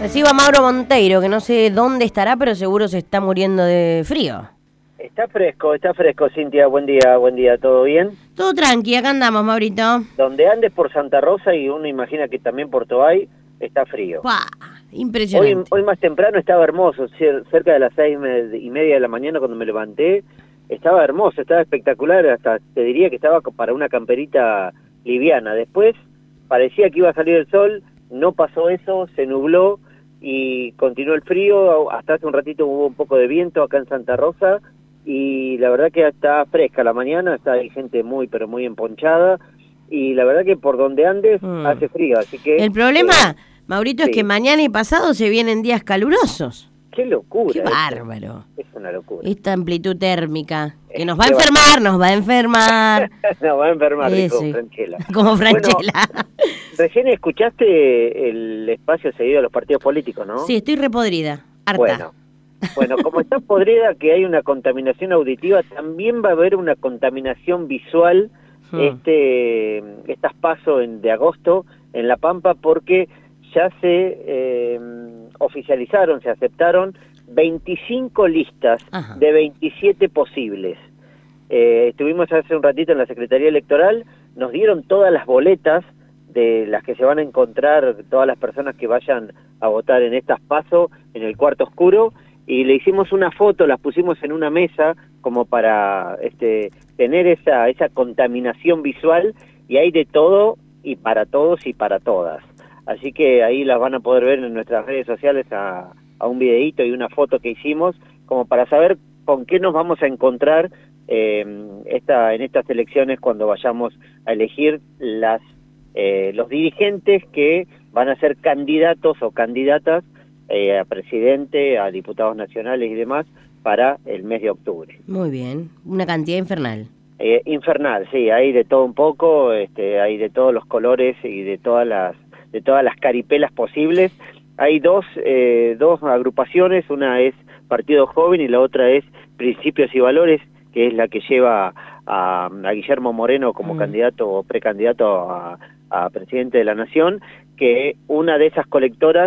Recibo a Mauro Monteiro, que no sé dónde estará, pero seguro se está muriendo de frío. Está fresco, Cintia, buen día, ¿todo bien? Todo tranqui, acá andamos, Maurito. Donde andes por Santa Rosa y uno imagina que también por Toay está frío. ¡Pah! Impresionante. Hoy más temprano estaba hermoso, cerca de las 6:30 de la mañana cuando me levanté, estaba hermoso, estaba espectacular, hasta te diría que estaba para una camperita liviana. Después parecía que iba a salir el sol, no pasó eso, se nubló y continuó el frío. Hasta hace un ratito hubo un poco de viento acá en Santa Rosa y la verdad que está fresca la mañana, hay gente muy pero muy emponchada y la verdad que por donde andes hace frío, así que... El problema, Maurito, sí, es que mañana y pasado se vienen días calurosos. ¡Qué locura! ¡Qué bárbaro! Es una locura. Esta amplitud térmica, que nos va a enfermar, nos va a enfermar. Nos va a enfermar, dijo Sí. Franchella. Como Franchella. Bueno, recién escuchaste el espacio seguido de los partidos políticos, ¿no? Sí, estoy repodrida, harta. Bueno, como está podrida que hay una contaminación auditiva, también va a haber una contaminación visual estas PASO de agosto en La Pampa, porque ya se oficializaron, se aceptaron 25 listas de 27 posibles. Estuvimos hace un ratito en la Secretaría Electoral, nos dieron todas las boletas de las que se van a encontrar todas las personas que vayan a votar en estas PASO en el cuarto oscuro, y le hicimos una foto, las pusimos en una mesa como para tener esa contaminación visual, y hay de todo y para todos y para todas. Así que ahí las van a poder ver en nuestras redes sociales a un videíto y una foto que hicimos, como para saber con qué nos vamos a encontrar en estas elecciones cuando vayamos a elegir los dirigentes que van a ser candidatos o candidatas a presidente, a diputados nacionales y demás para el mes de octubre. Muy bien, una cantidad infernal. Infernal, sí, hay de todo un poco, hay de todos los colores y de todas las caripelas posibles. Hay dos agrupaciones, una es Partido Joven y la otra es Principios y Valores, que es la que lleva a Guillermo Moreno como candidato o precandidato a presidente de la Nación, que una de esas colectoras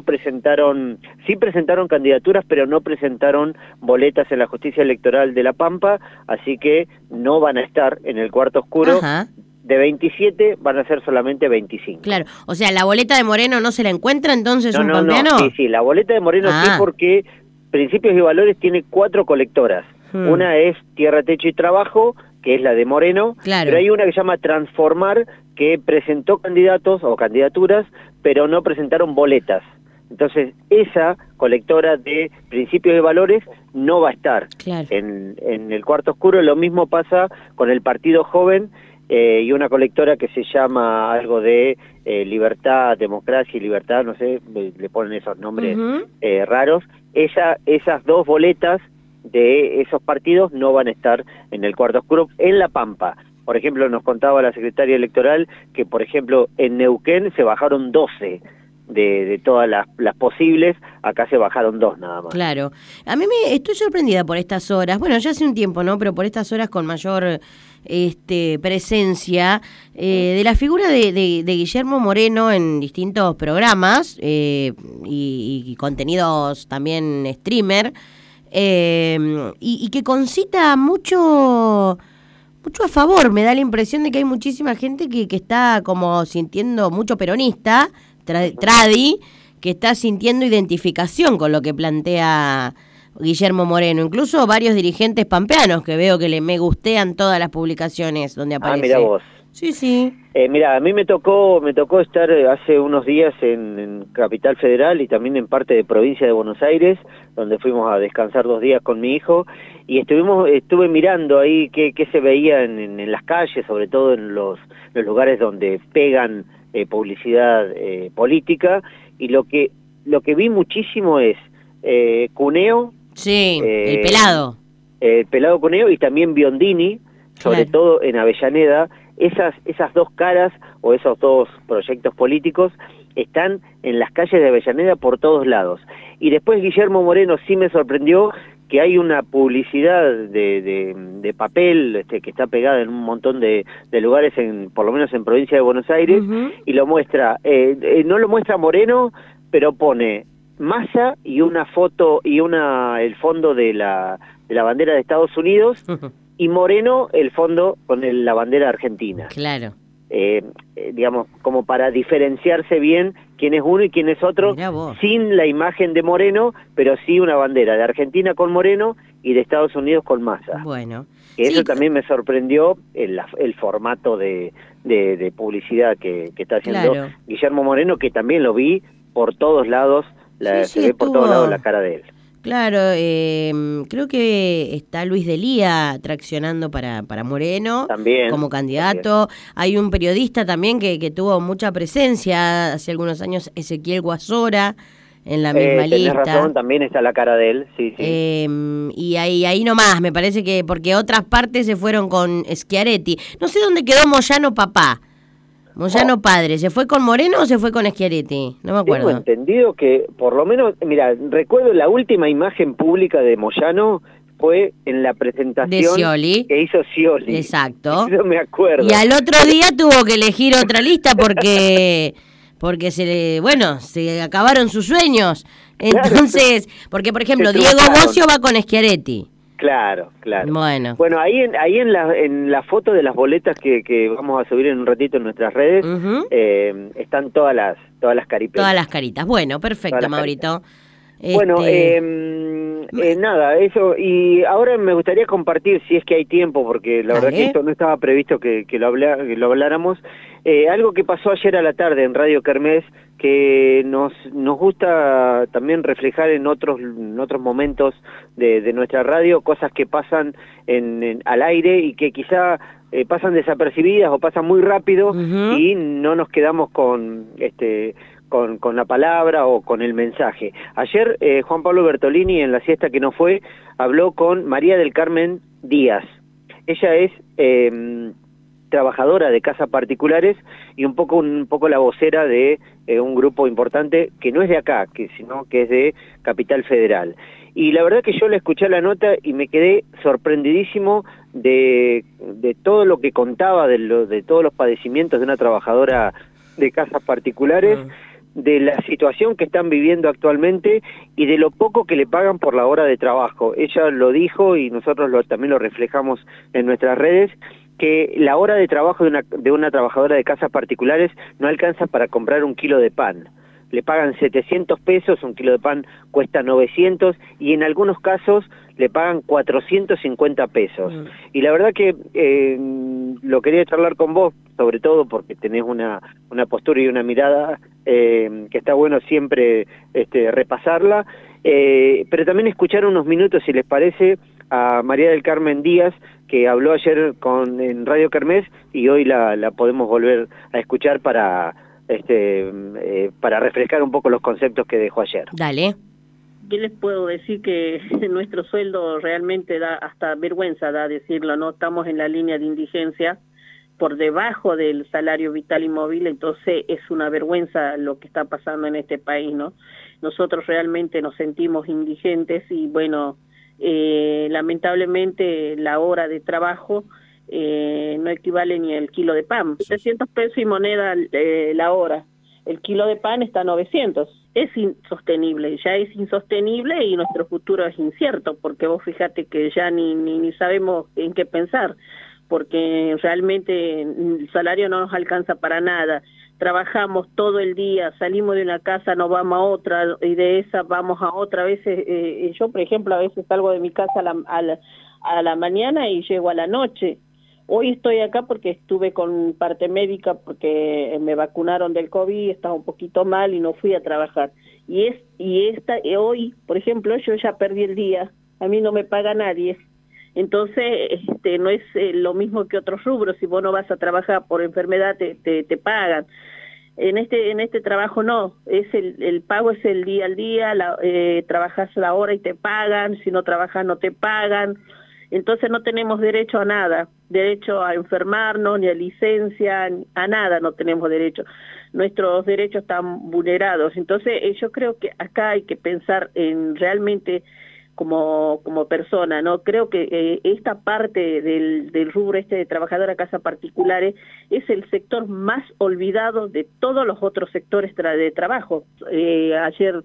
sí presentaron candidaturas, pero no presentaron boletas en la Justicia Electoral de La Pampa, así que no van a estar en el cuarto oscuro. De 27 van a ser solamente 25. Claro, o sea, ¿la boleta de Moreno no se la encuentra entonces un pampeano? No, sí, la boleta de Moreno sí, porque Principios y Valores tiene 4 colectoras. Una es Tierra, Techo y Trabajo, que es la de Moreno, pero hay una que se llama Transformar, que presentó candidatos o candidaturas, pero no presentaron boletas. Entonces, esa colectora de Principios y Valores no va a estar en el cuarto oscuro. Lo mismo pasa con el Partido Joven, y una colectora que se llama algo de Libertad, Democracia y Libertad, no sé, le ponen esos nombres raros. Esas dos boletas de esos partidos no van a estar en el cuarto oscuro en La Pampa. Por ejemplo, nos contaba la secretaria electoral que, por ejemplo, en Neuquén se bajaron 12 de todas las posibles, acá se bajaron 2 nada más. Claro. A mí estoy sorprendida por estas horas, bueno, ya hace un tiempo, ¿no? Pero por estas horas con mayor presencia de la figura de Guillermo Moreno en distintos programas y contenidos también streamer, y que concita mucho a favor. Me da la impresión de que hay muchísima gente que está como sintiendo mucho peronista, tradi, que está sintiendo identificación con lo que plantea Guillermo Moreno. Incluso varios dirigentes pampeanos que veo que me gustean todas las publicaciones donde aparece. Mira vos. Sí. Mira, a mí me tocó estar hace unos días en Capital Federal y también en parte de provincia de Buenos Aires, donde fuimos a descansar 2 días con mi hijo, y estuve mirando ahí qué se veía en las calles, sobre todo en los lugares donde pegan publicidad política, y lo que vi muchísimo es Cuneo. Sí, el pelado. El pelado Cuneo y también Biondini, sobre todo en Avellaneda. Esas dos caras o esos dos proyectos políticos están en las calles de Avellaneda por todos lados. Y después Guillermo Moreno sí me sorprendió que hay una publicidad de papel que está pegada en un montón de lugares, por lo menos en provincia de Buenos Aires, y lo muestra, no lo muestra Moreno, pero pone Massa y una foto y el fondo de la bandera de Estados Unidos y Moreno el fondo con la bandera argentina. Claro. Digamos, como para diferenciarse bien quién es uno y quién es otro, sin la imagen de Moreno, pero sí una bandera de Argentina con Moreno y de Estados Unidos con Massa. Bueno. Que eso también me sorprendió, el formato de publicidad que está haciendo Guillermo Moreno, que también lo vi por todos lados, se ve por todos lados la cara de él. Claro, creo que está Luis Delía traccionando para Moreno también, como candidato. También. Hay un periodista también que tuvo mucha presencia hace algunos años, Ezequiel Guasora, en la misma lista. Tenés razón, también está la cara de él, sí. Y ahí nomás, me parece que porque otras partes se fueron con Schiaretti. No sé dónde quedó Moyano papá. Moyano padre, ¿se fue con Moreno o se fue con Schiaretti? No me acuerdo. Tengo entendido que, por lo menos, mira, recuerdo la última imagen pública de Moyano fue en la presentación de Scioli. Que hizo Scioli. Exacto. Eso me acuerdo. Y al otro día tuvo que elegir otra lista porque se acabaron sus sueños. Entonces, porque por ejemplo, Diego Bocio va con Schiaretti. Claro. Bueno, ahí en la foto de las boletas que vamos a subir en un ratito en nuestras redes, están todas las caripetas. Todas las caritas. Bueno, perfecto, Maurito. Bueno, nada, eso. Y ahora me gustaría compartir, si es que hay tiempo, porque la verdad que esto no estaba previsto que lo habláramos, algo que pasó ayer a la tarde en Radio Kermés, que nos gusta también reflejar en otros momentos de nuestra radio, cosas que pasan al aire y que quizá pasan desapercibidas o pasan muy rápido y no nos quedamos con la palabra o con el mensaje. Ayer Juan Pablo Bertolini, en la siesta que no fue, habló con María del Carmen Díaz. Ella es trabajadora de casas particulares y un poco la vocera de un grupo importante que no es de acá, sino que es de Capital Federal. Y la verdad que yo le escuché la nota y me quedé sorprendidísimo de todo lo que contaba, de todos los padecimientos de una trabajadora de casas particulares, de la situación que están viviendo actualmente y de lo poco que le pagan por la hora de trabajo. Ella lo dijo y nosotros también lo reflejamos en nuestras redes, que la hora de trabajo de una trabajadora de casas particulares no alcanza para comprar un kilo de pan. Le pagan 700 pesos, un kilo de pan cuesta 900 y en algunos casos le pagan 450 pesos. Y la verdad que lo quería charlar con vos, sobre todo porque tenés una postura y una mirada que está bueno siempre repasarla, pero también escuchar unos minutos, si les parece, a María del Carmen Díaz, que habló ayer en Radio Kermés y hoy la podemos volver a escuchar para refrescar un poco los conceptos que dejó ayer. Dale. Yo les puedo decir que nuestro sueldo realmente da hasta vergüenza, da decirlo, ¿no? Estamos en la línea de indigencia, por debajo del salario vital y móvil, entonces es una vergüenza lo que está pasando en este país, ¿no? Nosotros realmente nos sentimos indigentes y bueno, lamentablemente la hora de trabajo no equivale ni al kilo de pan. 700 pesos y moneda la hora. El kilo de pan está a 900. Es insostenible, ya es insostenible y nuestro futuro es incierto, porque vos fíjate que ya ni sabemos en qué pensar, porque realmente el salario no nos alcanza para nada. Trabajamos todo el día, salimos de una casa, nos vamos a otra, y de esa vamos a otra. A veces, yo por ejemplo, a veces salgo de mi casa a la mañana y llego a la noche. Hoy estoy acá porque estuve con parte médica, porque me vacunaron del COVID, estaba un poquito mal y no fui a trabajar. Hoy, por ejemplo, yo ya perdí el día, a mí no me paga nadie. Entonces, no es lo mismo que otros rubros. Si vos no vas a trabajar por enfermedad, te pagan. En este trabajo no, el pago es el día al día, trabajas la hora y te pagan, si no trabajas no te pagan. Entonces no tenemos derecho a nada, derecho a enfermarnos, ni a licencia, a nada no tenemos derecho. Nuestros derechos están vulnerados. Entonces yo creo que acá hay que pensar en realmente como persona, ¿no? Creo que esta parte del rubro de trabajadora de casas particulares es el sector más olvidado de todos los otros sectores de trabajo. Ayer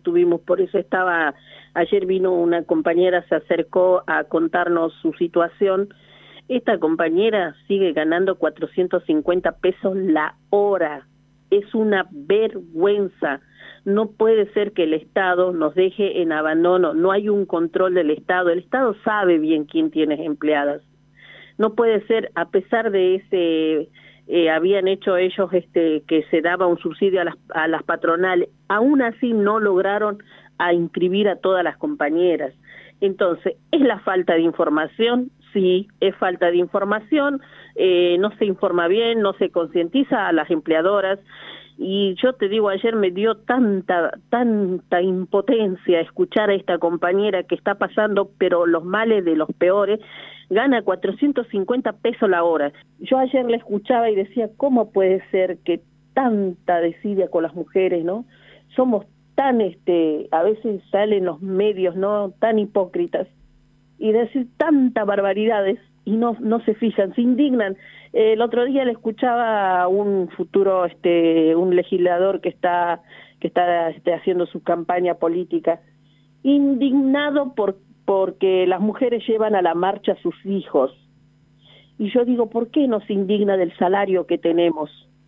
ayer vino una compañera, se acercó a contarnos su situación. Esta compañera sigue ganando 450 pesos la hora. Es una vergüenza. No puede ser que el Estado nos deje en abandono. No hay un control del Estado. El Estado sabe bien quién tiene empleadas. No puede ser, a pesar de habían hecho ellos que se daba un subsidio a las patronales, aún así no lograron a inscribir a todas las compañeras. Entonces, ¿es la falta de información? Sí, es falta de información, no se informa bien, no se concientiza a las empleadoras, y yo te digo, ayer me dio tanta impotencia escuchar a esta compañera que está pasando, pero los males de los peores, gana 450 pesos la hora. Yo ayer la escuchaba y decía, ¿cómo puede ser que tanta desidia con las mujeres, no? Somos tan, a veces salen los medios, ¿no?, tan hipócritas, y decir tantas barbaridades, y no se fijan, se indignan. El otro día le escuchaba a un futuro, un legislador que está haciendo su campaña política, indignado porque las mujeres llevan a la marcha a sus hijos. Y yo digo, ¿por qué no se indigna del salario que tenemos?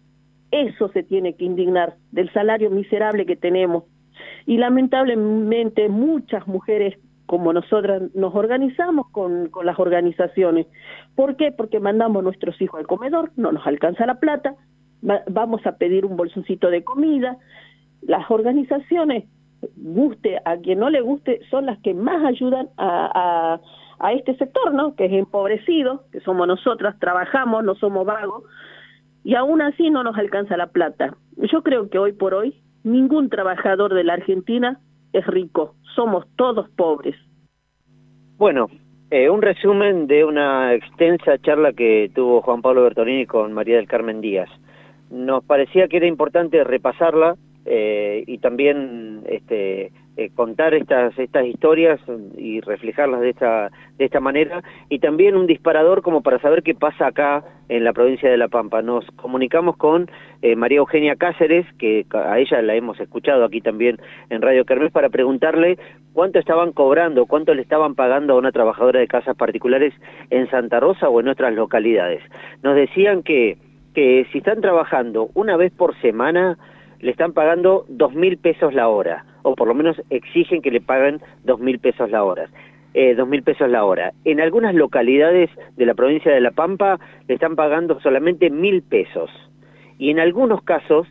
Eso se tiene que indignar, del salario miserable que tenemos. Y lamentablemente muchas mujeres como nosotras nos organizamos con las organizaciones. ¿Por qué? Porque mandamos nuestros hijos al comedor, no nos alcanza la plata, vamos a pedir un bolsoncito de comida. Las organizaciones, guste a quien no le guste, son las que más ayudan a este sector, ¿no?, que es empobrecido, que somos nosotras, trabajamos, no somos vagos, y aún así no nos alcanza la plata. Yo creo que hoy por hoy ningún trabajador de la Argentina es rico, somos todos pobres. Bueno, un resumen de una extensa charla que tuvo Juan Pablo Bertolini con María del Carmen Díaz. Nos parecía que era importante repasarla y también contar estas historias y reflejarlas de esta manera, y también un disparador como para saber qué pasa acá en la provincia de La Pampa. Nos comunicamos con María Eugenia Cáceres, que a ella la hemos escuchado aquí también en Radio Kermés, para preguntarle cuánto estaban cobrando, cuánto le estaban pagando a una trabajadora de casas particulares en Santa Rosa o en otras localidades. Nos decían que si están trabajando una vez por semana, le están pagando 2.000 pesos la hora, o por lo menos exigen que le paguen 2.000 pesos la hora. 2.000 pesos la hora. En algunas localidades de la provincia de La Pampa le están pagando solamente 1.000 pesos. Y en algunos casos,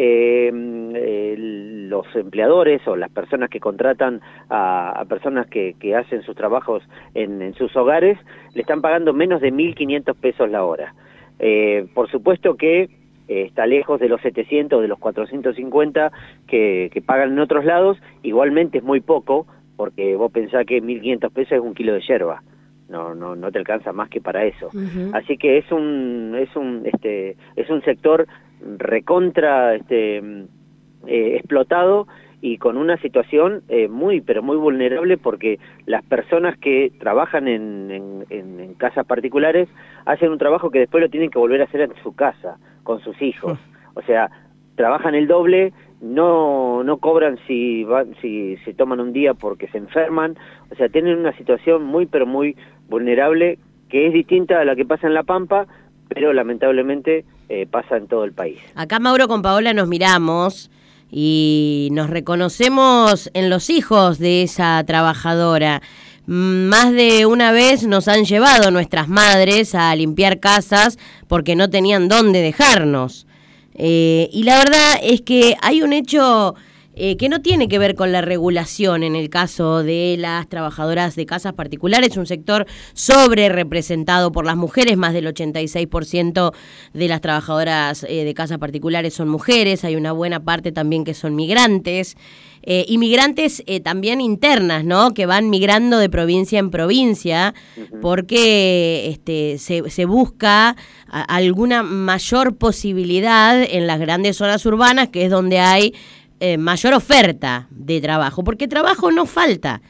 los empleadores o las personas que contratan a personas que hacen sus trabajos en sus hogares, le están pagando menos de 1.500 pesos la hora. Por supuesto que está lejos de los 700, de los 450 que pagan en otros lados. Igualmente es muy poco, porque vos pensás que 1.500 pesos es un kilo de yerba, no te alcanza más que para eso. Uh-huh. Así que es un sector recontra explotado y con una situación muy vulnerable, porque las personas que trabajan en casas particulares hacen un trabajo que después lo tienen que volver a hacer en su casa, con sus hijos. O sea, trabajan el doble, no cobran si se toman un día porque se enferman. O sea, tienen una situación muy vulnerable, que es distinta a la que pasa en La Pampa, pero lamentablemente pasa en todo el país. Acá, Mauro, con Paola nos miramos y nos reconocemos en los hijos de esa trabajadora. Más de una vez nos han llevado nuestras madres a limpiar casas porque no tenían dónde dejarnos. Y la verdad es que hay un hecho que no tiene que ver con la regulación en el caso de las trabajadoras de casas particulares, un sector sobre representado por las mujeres. Más del 86% de las trabajadoras de casas particulares son mujeres. Hay una buena parte también que son migrantes, y migrantes también internas, ¿no?, que van migrando de provincia en provincia, porque se busca alguna mayor posibilidad en las grandes zonas urbanas, que es donde hay mayor oferta de trabajo, porque trabajo no falta.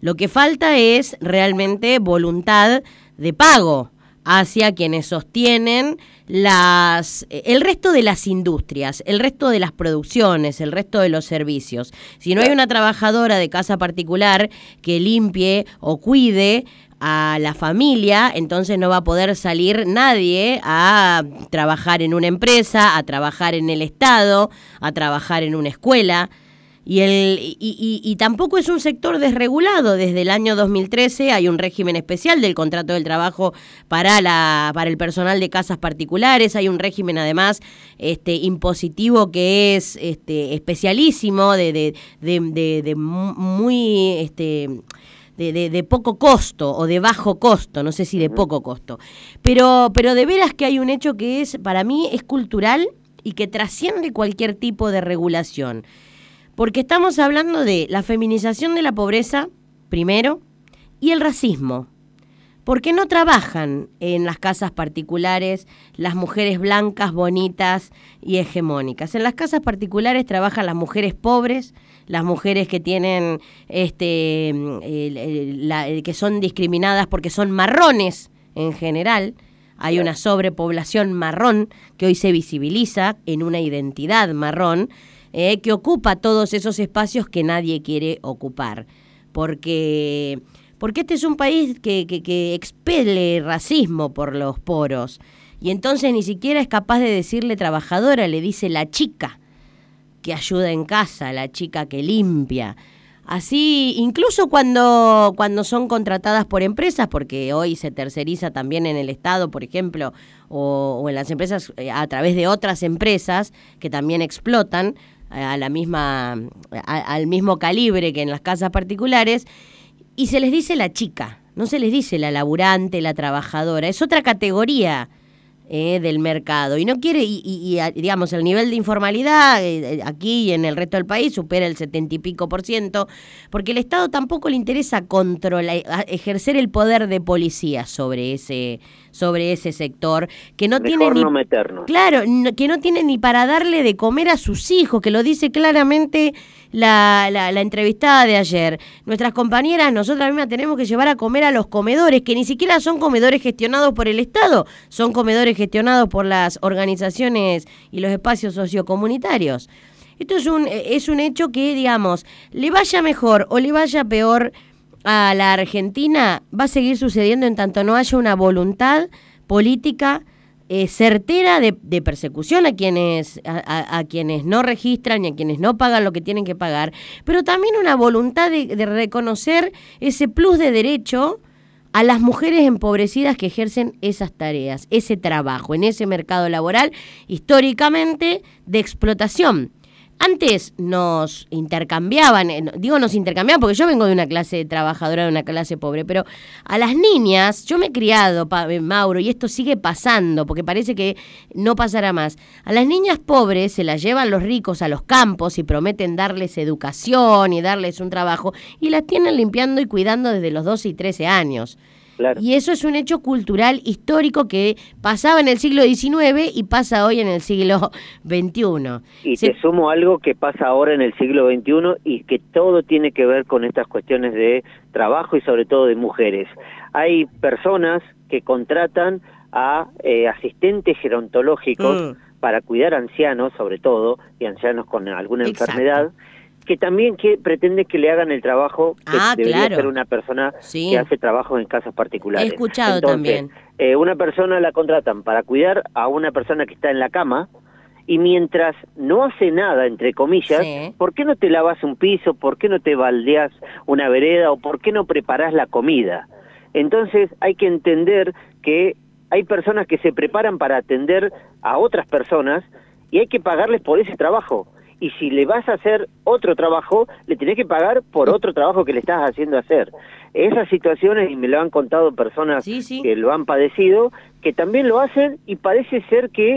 Lo que falta es realmente voluntad de pago hacia quienes sostienen el resto de las industrias, el resto de las producciones, el resto de los servicios. Si no hay una trabajadora de casa particular que limpie o cuide a la familia, entonces no va a poder salir nadie a trabajar en una empresa, a trabajar en el Estado, a trabajar en una escuela. Y tampoco es un sector desregulado. Desde el año 2013 hay un régimen especial del contrato del trabajo para el personal de casas particulares. Hay un régimen además impositivo que es especialísimo, de poco costo o de bajo costo, no sé si de poco costo. Pero de veras que hay un hecho que para mí es cultural y que trasciende cualquier tipo de regulación. Porque estamos hablando de la feminización de la pobreza, primero, y el racismo. Porque no trabajan en las casas particulares las mujeres blancas, bonitas y hegemónicas. En las casas particulares trabajan las mujeres pobres, las mujeres que tienen, que son discriminadas porque son marrones en general. Hay una sobrepoblación marrón que hoy se visibiliza en una identidad marrón, que ocupa todos esos espacios que nadie quiere ocupar. Porque este es un país que expele racismo por los poros. Y entonces ni siquiera es capaz de decirle trabajadora, le dice la chica que ayuda en casa, la chica que limpia. Así, incluso cuando son contratadas por empresas, porque hoy se terceriza también en el Estado, por ejemplo, o en las empresas a través de otras empresas que también explotan al mismo calibre que en las casas particulares, y se les dice la chica, no se les dice la laburante, la trabajadora, es otra categoría del mercado, y no quiere, digamos, el nivel de informalidad aquí y en el resto del país supera el 70 y pico %, porque el Estado tampoco le interesa ejercer el poder de policía sobre ese sector, que no tiene ni, claro, que no tiene ni para darle de comer a sus hijos, que lo dice claramente la entrevistada de ayer. Nuestras compañeras, nosotras mismas tenemos que llevar a comer a los comedores, que ni siquiera son comedores gestionados por el Estado, son comedores gestionados por las organizaciones y los espacios sociocomunitarios. Esto es un hecho que, digamos, le vaya mejor o le vaya peor a la Argentina, va a seguir sucediendo en tanto no haya una voluntad política certera de persecución a quienes no registran y a quienes no pagan lo que tienen que pagar, pero también una voluntad de reconocer ese plus de derecho a las mujeres empobrecidas que ejercen esas tareas, ese trabajo, en ese mercado laboral históricamente de explotación. Antes nos intercambiaban porque yo vengo de una clase trabajadora, de una clase pobre, pero a las niñas, yo me he criado, Mauro, y esto sigue pasando, porque parece que no pasará más. A las niñas pobres se las llevan los ricos a los campos y prometen darles educación y darles un trabajo, y las tienen limpiando y cuidando desde los 12 y 13 años. Claro. Y eso es un hecho cultural histórico que pasaba en el siglo XIX y pasa hoy en el siglo XXI. Y te sumo algo que pasa ahora en el siglo XXI y que todo tiene que ver con estas cuestiones de trabajo y sobre todo de mujeres. Hay personas que contratan a asistentes gerontológicos para cuidar ancianos, sobre todo, y ancianos con alguna enfermedad, que también pretende que le hagan el trabajo que debería ser una persona que hace trabajo en casas particulares. He escuchado también. Una persona la contratan para cuidar a una persona que está en la cama, y mientras no hace nada, entre comillas, ¿por qué no te lavas un piso? ¿Por qué no te baldeas una vereda? ¿O por qué no preparás la comida? Entonces hay que entender que hay personas que se preparan para atender a otras personas y hay que pagarles por ese trabajo. Y si le vas a hacer otro trabajo, le tenés que pagar por otro trabajo que le estás haciendo hacer. Esas situaciones, y me lo han contado personas que lo han padecido, que también lo hacen, y parece ser que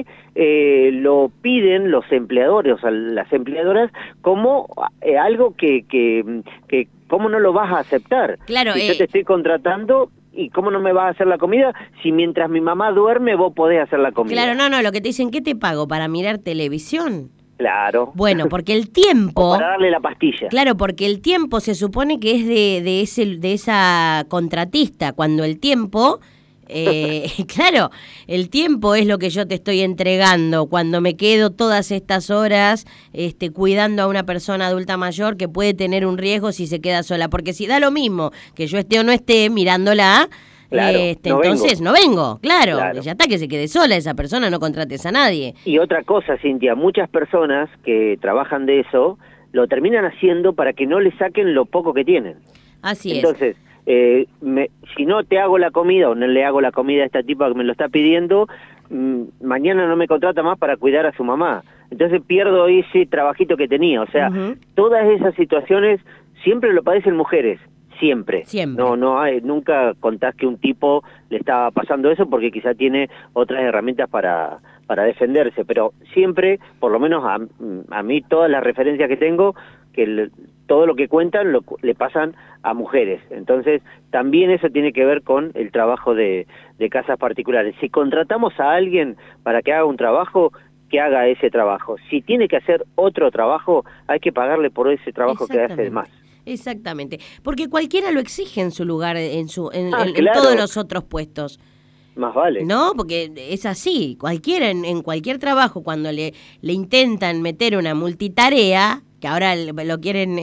lo piden los empleadores, o sea, las empleadoras, como algo que ¿cómo no lo vas a aceptar? Claro, si yo te estoy contratando, ¿y cómo no me vas a hacer la comida? Si mientras mi mamá duerme vos podés hacer la comida. Claro, no, lo que te dicen, ¿qué te pago? ¿Para mirar televisión? Claro. Bueno, porque el tiempo... O para darle la pastilla. Claro, porque el tiempo se supone que es de esa contratista, cuando el tiempo... claro, el tiempo es lo que yo te estoy entregando cuando me quedo todas estas horas cuidando a una persona adulta mayor que puede tener un riesgo si se queda sola, porque si da lo mismo que yo esté o no esté mirándola, claro, entonces no vengo, claro, ya está, que se quede sola esa persona, no contrates a nadie. Y otra cosa, Cintia, muchas personas que trabajan de eso lo terminan haciendo para que no le saquen lo poco que tienen. Así Entonces, si no te hago la comida o no le hago la comida a esta tipa que me lo está pidiendo, mañana no me contrata más para cuidar a su mamá. Entonces pierdo ese trabajito que tenía. O sea, todas esas situaciones siempre lo padecen mujeres. Siempre. No hay, nunca contás que un tipo le estaba pasando eso porque quizá tiene otras herramientas para defenderse, pero siempre, por lo menos a mí, todas las referencias que tengo, que todo lo que cuentan le pasan a mujeres. Entonces, también eso tiene que ver con el trabajo de casas particulares. Si contratamos a alguien para que haga un trabajo, que haga ese trabajo. Si tiene que hacer otro trabajo, hay que pagarle por ese trabajo que hace de más. Exactamente, porque cualquiera lo exige en su lugar, en claro. todos los otros puestos. Más vale. No, porque es así, cualquiera en cualquier trabajo, cuando le intentan meter una multitarea, que ahora lo quieren,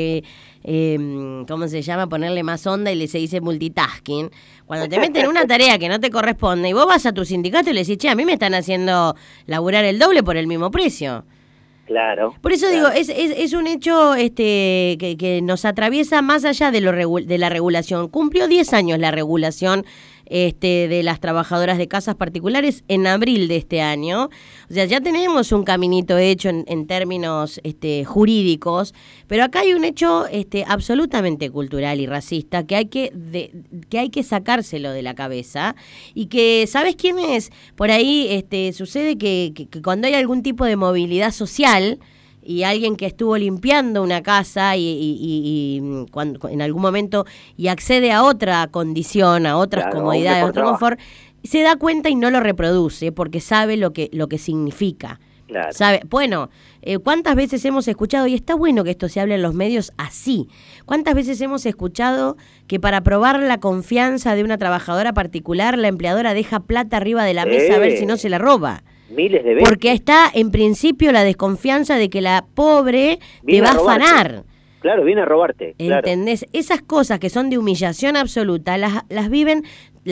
¿cómo se llama? Ponerle más onda y se dice multitasking. Cuando te meten una tarea que no te corresponde y vos vas a tu sindicato y le decís, che, a mí me están haciendo laburar el doble por el mismo precio. Claro. Por eso digo, es un hecho que nos atraviesa más allá de la regulación. Cumplió 10 años la regulación de las trabajadoras de casas particulares en abril de este año. O sea, ya tenemos un caminito hecho en términos jurídicos, pero acá hay un hecho absolutamente cultural y racista que hay que sacárselo de la cabeza y que, ¿sabes quién es? Por ahí sucede que cuando hay algún tipo de movilidad social y alguien que estuvo limpiando una casa y cuando en algún momento y accede a otra condición, a otras comodidades, a otro confort, se da cuenta y no lo reproduce porque sabe lo que significa. Claro. ¿Sabe? Bueno, ¿cuántas veces hemos escuchado, y está bueno que esto se hable en los medios así, cuántas veces hemos escuchado que para probar la confianza de una trabajadora particular, la empleadora deja plata arriba de la mesa a ver si no se la roba? Miles de veces. Porque está en principio la desconfianza de que la pobre te va a afanar. Claro, viene a robarte. ¿Entendés? Claro. Esas cosas que son de humillación absoluta las viven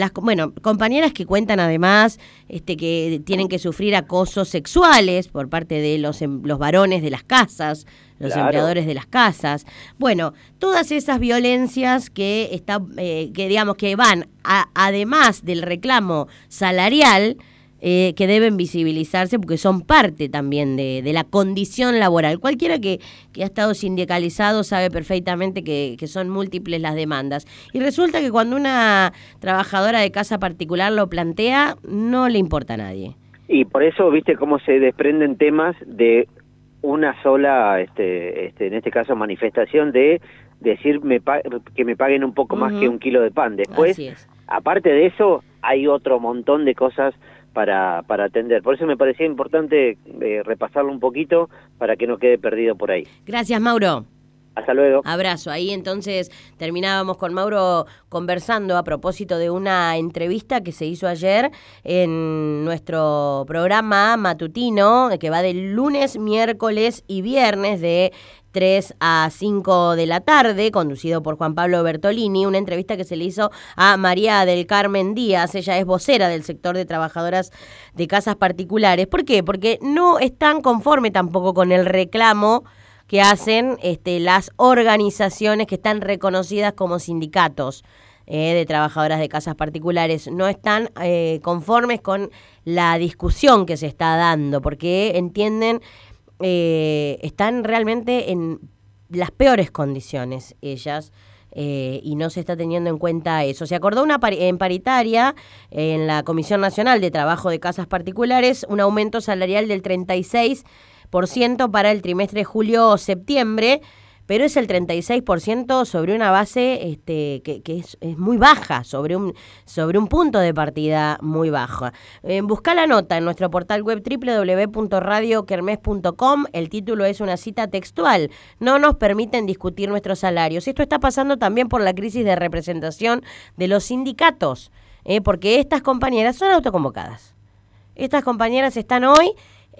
compañeras que cuentan además que tienen que sufrir acosos sexuales por parte de los varones de las casas, los empleadores de las casas. Bueno, todas esas violencias que digamos que van además del reclamo salarial, que deben visibilizarse porque son parte también de la condición laboral. Cualquiera que ha estado sindicalizado sabe perfectamente que son múltiples las demandas. Y resulta que cuando una trabajadora de casa particular lo plantea, no le importa a nadie. Y por eso, viste cómo se desprenden temas de una sola, en este caso, manifestación de decir que me paguen un poco más que un kilo de pan. Después, aparte de eso, hay otro montón de cosas para atender. Por eso me parecía importante repasarlo un poquito para que no quede perdido por ahí. Gracias, Mauro. Hasta luego. Abrazo. Ahí entonces terminábamos con Mauro conversando a propósito de una entrevista que se hizo ayer en nuestro programa matutino, que va de lunes, miércoles y viernes de 3 a 5 de la tarde, conducido por Juan Pablo Bertolini, una entrevista que se le hizo a María del Carmen Díaz. Ella es vocera del sector de trabajadoras de casas particulares. ¿Por qué? Porque no están conforme tampoco con el reclamo que hacen las organizaciones que están reconocidas como sindicatos de trabajadoras de casas particulares. No están conformes con la discusión que se está dando, porque entienden están realmente en las peores condiciones ellas, y no se está teniendo en cuenta eso. Se acordó en paritaria en la Comisión Nacional de Trabajo de Casas Particulares un aumento salarial del 36% para el trimestre julio-septiembre, pero es el 36% sobre una base que es muy baja, sobre un punto de partida muy baja. Buscá la nota en nuestro portal web www.radiokermes.com. El título es una cita textual. No nos permiten discutir nuestros salarios. Esto está pasando también por la crisis de representación de los sindicatos, porque estas compañeras son autoconvocadas. Estas compañeras están hoy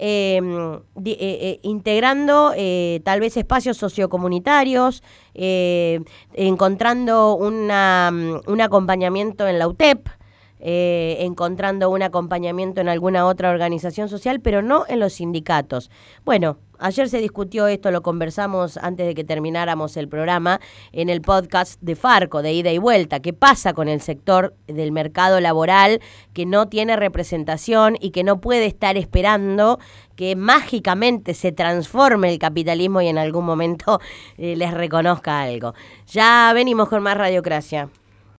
integrando tal vez espacios sociocomunitarios, encontrando un acompañamiento en la UTEP, encontrando un acompañamiento en alguna otra organización social, pero no en los sindicatos. Bueno, ayer se discutió esto, lo conversamos antes de que termináramos el programa en el podcast de Farco, de Ida y Vuelta. ¿Qué pasa con el sector del mercado laboral que no tiene representación y que no puede estar esperando que mágicamente se transforme el capitalismo y en algún momento les reconozca algo? Ya venimos con más Radiocracia.